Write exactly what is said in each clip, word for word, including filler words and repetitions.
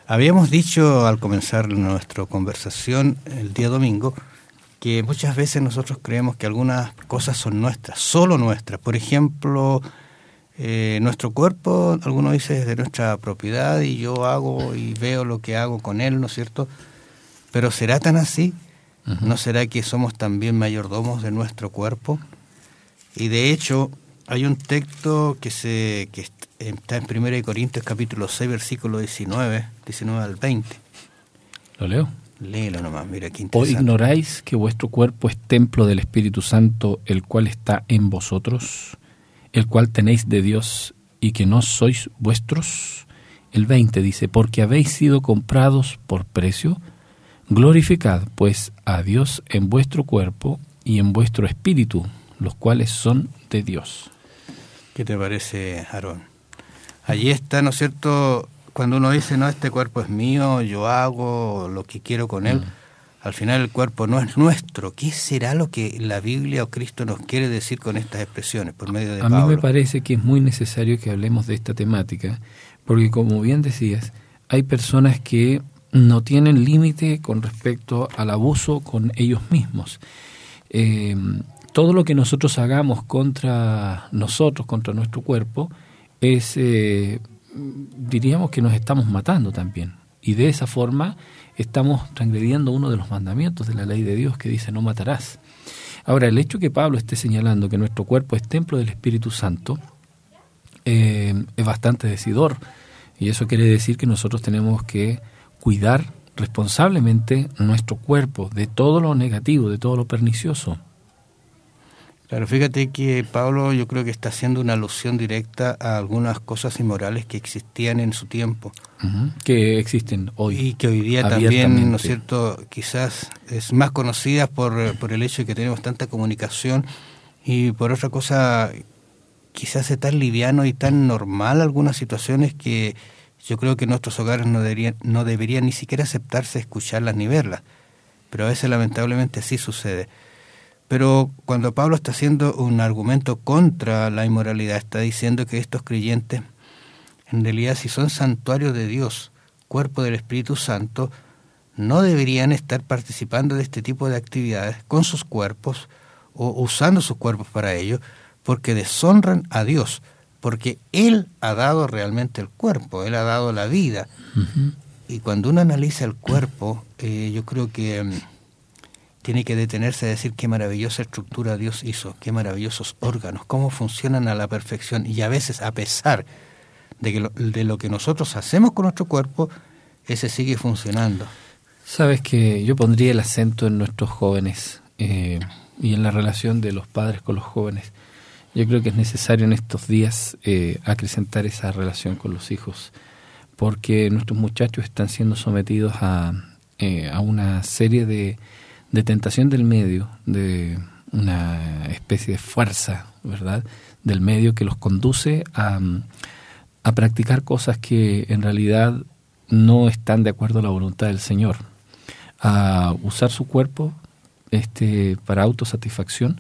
Habíamos dicho al comenzar nuestra conversación el día domingo que muchas veces nosotros creemos que algunas cosas son nuestras, solo nuestras. Por ejemplo, eh, nuestro cuerpo, algunos dicen, es de nuestra propiedad y yo hago y veo lo que hago con él, ¿no es cierto? Pero ¿será tan así? Uh-huh. ¿No será que somos también mayordomos de nuestro cuerpo? Y de hecho, hay un texto que se que está en Primera de Corintios capítulo seis, versículo diecinueve, diecinueve al veinte. ¿Lo leo? Léelo nomás, mira qué ¿O interesante. ignoráis que vuestro cuerpo es templo del Espíritu Santo, el cual está en vosotros, el cual tenéis de Dios, y que no sois vuestros? El veinte dice, porque habéis sido comprados por precio, glorificad pues a Dios en vuestro cuerpo y en vuestro espíritu, los cuales son de Dios. ¿Qué te parece, Aarón? Allí está, ¿no es cierto?, cuando uno dice, no, este cuerpo es mío, yo hago lo que quiero con él, mm. al final el cuerpo no es nuestro. ¿Qué será lo que la Biblia o Cristo nos quiere decir con estas expresiones por medio de a Pablo? A mí me parece que es muy necesario que hablemos de esta temática, porque como bien decías, hay personas que no tienen límite con respecto al abuso con ellos mismos. Eh, todo lo que nosotros hagamos contra nosotros, contra nuestro cuerpo, es... Eh, diríamos que nos estamos matando también, y de esa forma estamos transgrediendo uno de los mandamientos de la ley de Dios que dice no matarás. Ahora, el hecho que Pablo esté señalando que nuestro cuerpo es templo del Espíritu Santo eh, es bastante decidor, y eso quiere decir que nosotros tenemos que cuidar responsablemente nuestro cuerpo de todo lo negativo, de todo lo pernicioso. Claro, fíjate que Pablo yo creo que está haciendo una alusión directa a algunas cosas inmorales que existían en su tiempo. Uh-huh. Que existen hoy. Y que hoy día también, ¿no es cierto?, quizás es más conocida por, por el hecho de que tenemos tanta comunicación, y por otra cosa, quizás es tan liviano y tan normal algunas situaciones que yo creo que en nuestros hogares no deberían, no deberían ni siquiera aceptarse escucharlas ni verlas. Pero a veces lamentablemente así sucede. Pero cuando Pablo está haciendo un argumento contra la inmoralidad, está diciendo que estos creyentes, en realidad, si son santuarios de Dios, cuerpo del Espíritu Santo, no deberían estar participando de este tipo de actividades con sus cuerpos o usando sus cuerpos para ello, porque deshonran a Dios, porque Él ha dado realmente el cuerpo, Él ha dado la vida. Uh-huh. Y cuando uno analiza el cuerpo, eh, yo creo que... Um, tiene que detenerse a decir qué maravillosa estructura Dios hizo, qué maravillosos órganos, cómo funcionan a la perfección, y a veces, a pesar de, que lo, de lo que nosotros hacemos con nuestro cuerpo, ese sigue funcionando. Sabes que yo pondría el acento en nuestros jóvenes eh, y en la relación de los padres con los jóvenes. Yo creo que es necesario en estos días eh, acrecentar esa relación con los hijos, porque nuestros muchachos están siendo sometidos a, eh, a una serie de de tentación del medio, de una especie de fuerza, ¿verdad?, del medio que los conduce a, a practicar cosas que en realidad no están de acuerdo a la voluntad del Señor, a usar su cuerpo este, para autosatisfacción,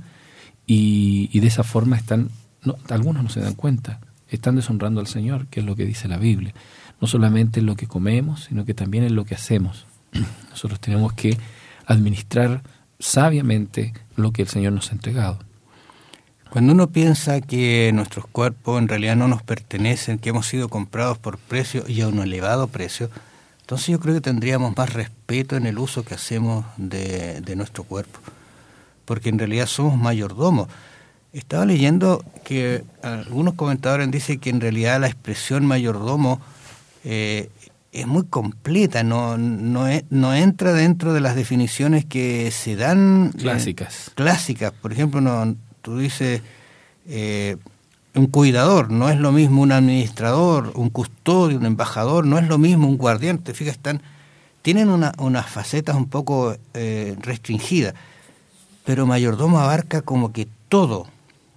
y, y de esa forma están, no, algunos no se dan cuenta, están deshonrando al Señor, que es lo que dice la Biblia, no solamente en lo que comemos, sino que también en lo que hacemos. Nosotros tenemos que administrar sabiamente lo que el Señor nos ha entregado. Cuando uno piensa que nuestros cuerpos en realidad no nos pertenecen, que hemos sido comprados por precio y a un elevado precio, entonces yo creo que tendríamos más respeto en el uso que hacemos de, de nuestro cuerpo, porque en realidad somos mayordomos. Estaba leyendo que algunos comentadores dicen que en realidad la expresión mayordomo eh, es muy completa, no no, es, no entra dentro de las definiciones que se dan clásicas. Eh, clásicas, por ejemplo, no, tú dices eh, un cuidador, no es lo mismo un administrador, un custodio, un embajador, no es lo mismo un guardián. Te fijas, están, tienen una, unas facetas un poco eh, restringidas, pero mayordomo abarca como que todo.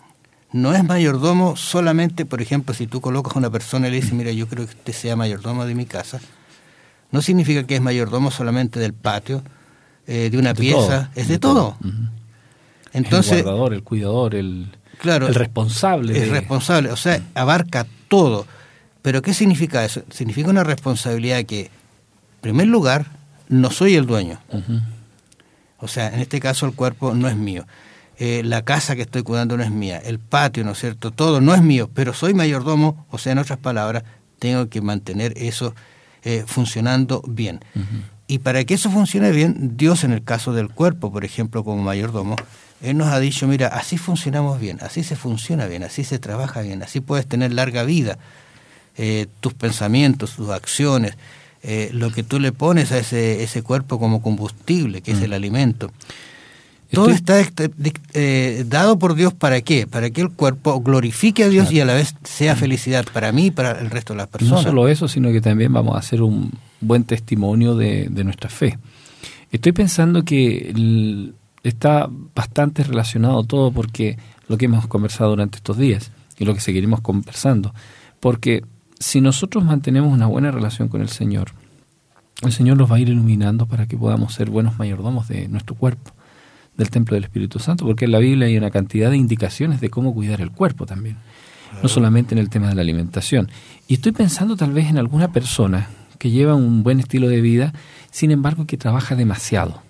No es mayordomo solamente, por ejemplo, si tú colocas a una persona y le dices, mira, yo creo que usted sea mayordomo de mi casa, no significa que es mayordomo solamente del patio, eh, de una de pieza, todo, es de, de todo. todo. Uh-huh. Entonces, el guardador, el cuidador, el, claro, el responsable. Es de... responsable, o sea, abarca todo. Pero ¿qué significa eso? Significa una responsabilidad que primer lugar, no soy el dueño. Uh-huh. O sea, en este caso el cuerpo no es mío. Eh, la casa que estoy cuidando no es mía. El patio, ¿no es cierto? Todo no es mío, pero soy mayordomo. O sea, en otras palabras, tengo que mantener eso eh, funcionando bien. Uh-huh. Y para que eso funcione bien, Dios, en el caso del cuerpo, por ejemplo, como mayordomo, Él nos ha dicho, mira, así funcionamos bien, así se funciona bien, así se trabaja bien, así puedes tener larga vida. Eh, tus pensamientos, tus acciones, eh, lo que tú le pones a ese, ese cuerpo como combustible, que mm. es el alimento. Todo Estoy... está eh, dado por Dios, ¿para qué? Para que el cuerpo glorifique a Dios, claro, y a la vez sea felicidad para mí y para el resto de las personas. No solo eso, sino que también vamos a hacer un buen testimonio de, de nuestra fe. Estoy pensando que el, está bastante relacionado todo, porque lo que hemos conversado durante estos días y lo que seguiremos conversando, porque si nosotros mantenemos una buena relación con el Señor, el Señor nos va a ir iluminando para que podamos ser buenos mayordomos de nuestro cuerpo, del templo del Espíritu Santo, porque en la Biblia hay una cantidad de indicaciones de cómo cuidar el cuerpo también, claro, no solamente en el tema de la alimentación. Y estoy pensando tal vez en alguna persona que lleva un buen estilo de vida, sin embargo que trabaja demasiado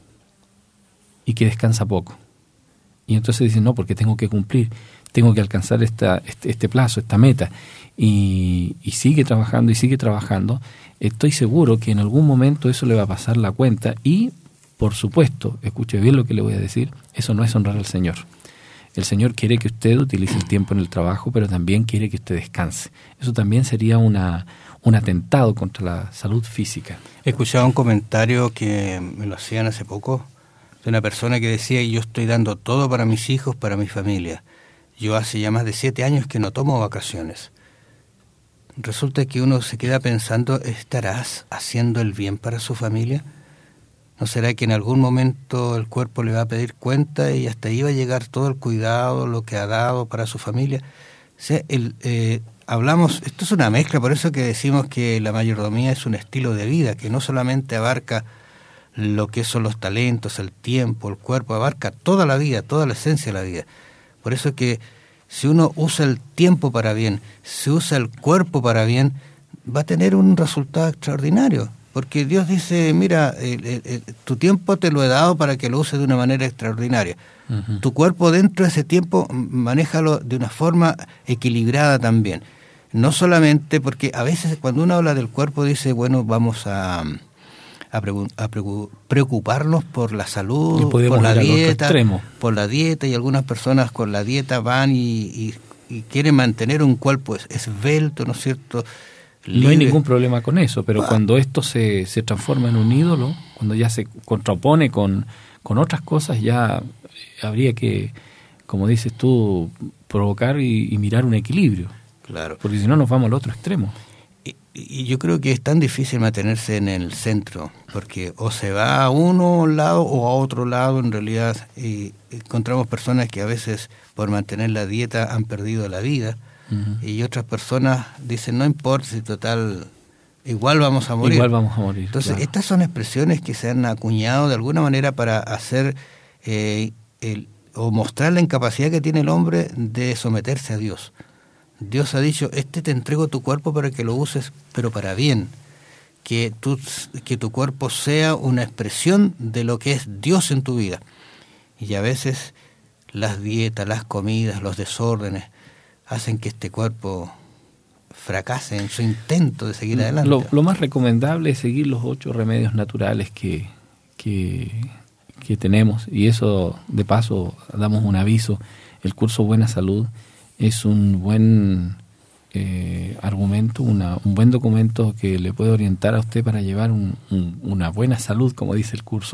y que descansa poco. Y entonces dicen, no, porque tengo que cumplir, tengo que alcanzar esta, este, este plazo, esta meta, y, y sigue trabajando y sigue trabajando. Estoy seguro que en algún momento eso le va a pasar la cuenta y, por supuesto, escuche bien lo que le voy a decir, eso no es honrar al Señor. El Señor quiere que usted utilice el tiempo en el trabajo, pero también quiere que usted descanse. Eso también sería una, un atentado contra la salud física. He escuchado un comentario que me lo hacían hace poco, de una persona que decía, yo estoy dando todo para mis hijos, para mi familia. Yo hace ya más de siete años que no tomo vacaciones. Resulta que uno se queda pensando, ¿estarás haciendo el bien para su familia? ¿No será que en algún momento el cuerpo le va a pedir cuenta y hasta ahí va a llegar todo el cuidado, lo que ha dado para su familia? O sea, el, eh, hablamos, esto es una mezcla, por eso que decimos que la mayordomía es un estilo de vida, que no solamente abarca lo que son los talentos, el tiempo, el cuerpo, abarca toda la vida, toda la esencia de la vida. Por eso que si uno usa el tiempo para bien, si usa el cuerpo para bien, va a tener un resultado extraordinario. Porque Dios dice, mira, el, el, el, tu tiempo te lo he dado para que lo uses de una manera extraordinaria. Uh-huh. Tu cuerpo dentro de ese tiempo, manéjalo de una forma equilibrada también. No solamente porque a veces cuando uno habla del cuerpo dice, bueno, vamos a... A, pre- a pre- preocuparnos por la salud, por la dieta, por la dieta, y algunas personas con la dieta van y, y, y quieren mantener un cuerpo esbelto, ¿no es cierto? Libre. No hay ningún problema con eso, pero ah. cuando esto se, se transforma en un ídolo, cuando ya se contrapone con, con otras cosas, ya habría que, como dices tú, provocar y, y mirar un equilibrio. Claro. Porque si no nos vamos al otro extremo. Y yo creo que es tan difícil mantenerse en el centro, porque o se va a uno lado o a otro lado, en realidad. Y encontramos personas que a veces por mantener la dieta han perdido la vida, uh-huh. y otras personas dicen, no importa si total, igual vamos a morir. Igual vamos a morir. Entonces, claro. Estas son expresiones que se han acuñado de alguna manera para hacer eh, el, o mostrar la incapacidad que tiene el hombre de someterse a Dios. Dios ha dicho, este te entrego tu cuerpo para que lo uses, pero para bien. Que tu, que tu cuerpo sea una expresión de lo que es Dios en tu vida. Y a veces las dietas, las comidas, los desórdenes hacen que este cuerpo fracase en su intento de seguir adelante. Lo, lo más recomendable es seguir los ocho remedios naturales que, que, que tenemos. Y eso, de paso, damos un aviso. El curso Buena Salud es un buen eh, argumento, una, un buen documento que le puede orientar a usted para llevar un, un, una buena salud, como dice el curso,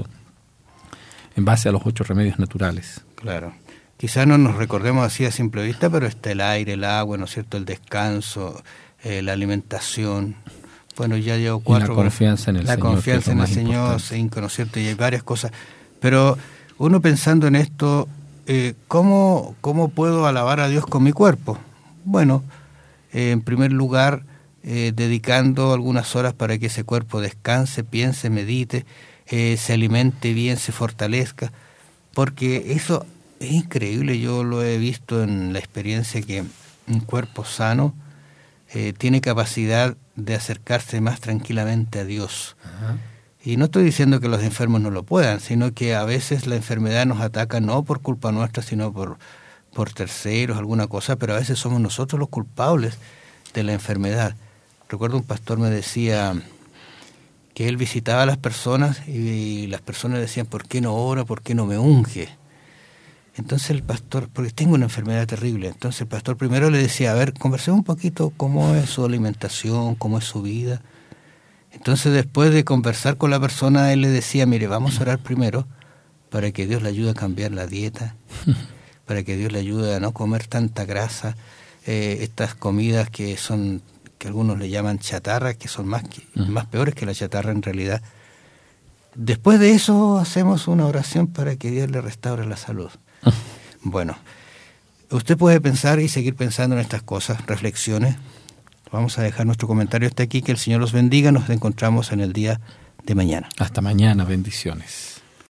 en base a los ocho remedios naturales. Claro. Quizás no nos recordemos así a simple vista, pero está el aire, el agua, ¿no es cierto?, el descanso, eh, la alimentación. Bueno, ya llevo cuatro. Y la confianza en el la Señor. La confianza en el Señor, cinco, ¿no es cierto?, y hay varias cosas. Pero uno pensando en esto, Eh, ¿cómo, ¿cómo puedo alabar a Dios con mi cuerpo? Bueno, eh, en primer lugar, eh, dedicando algunas horas para que ese cuerpo descanse, piense, medite, eh, se alimente bien, se fortalezca, porque eso es increíble. Yo lo he visto en la experiencia que un cuerpo sano eh, tiene capacidad de acercarse más tranquilamente a Dios. Ajá. Y no estoy diciendo que los enfermos no lo puedan, sino que a veces la enfermedad nos ataca no por culpa nuestra, sino por, por terceros, alguna cosa, pero a veces somos nosotros los culpables de la enfermedad. Recuerdo un pastor me decía que él visitaba a las personas y las personas decían, ¿por qué no ora? ¿Por qué no me unge? Entonces el pastor, porque tengo una enfermedad terrible, entonces el pastor primero le decía, a ver, conversemos un poquito cómo es su alimentación, cómo es su vida. Entonces después de conversar con la persona, él le decía, mire, vamos a orar primero para que Dios le ayude a cambiar la dieta, para que Dios le ayude a no comer tanta grasa, eh, estas comidas que son, que algunos le llaman chatarra, que son más, que, uh-huh. más peores que la chatarra en realidad. Después de eso hacemos una oración para que Dios le restaure la salud. Uh-huh. Bueno, usted puede pensar y seguir pensando en estas cosas, reflexiones. Vamos a dejar nuestro comentario hasta aquí. Que el Señor los bendiga. Nos encontramos en el día de mañana. Hasta mañana. Bendiciones.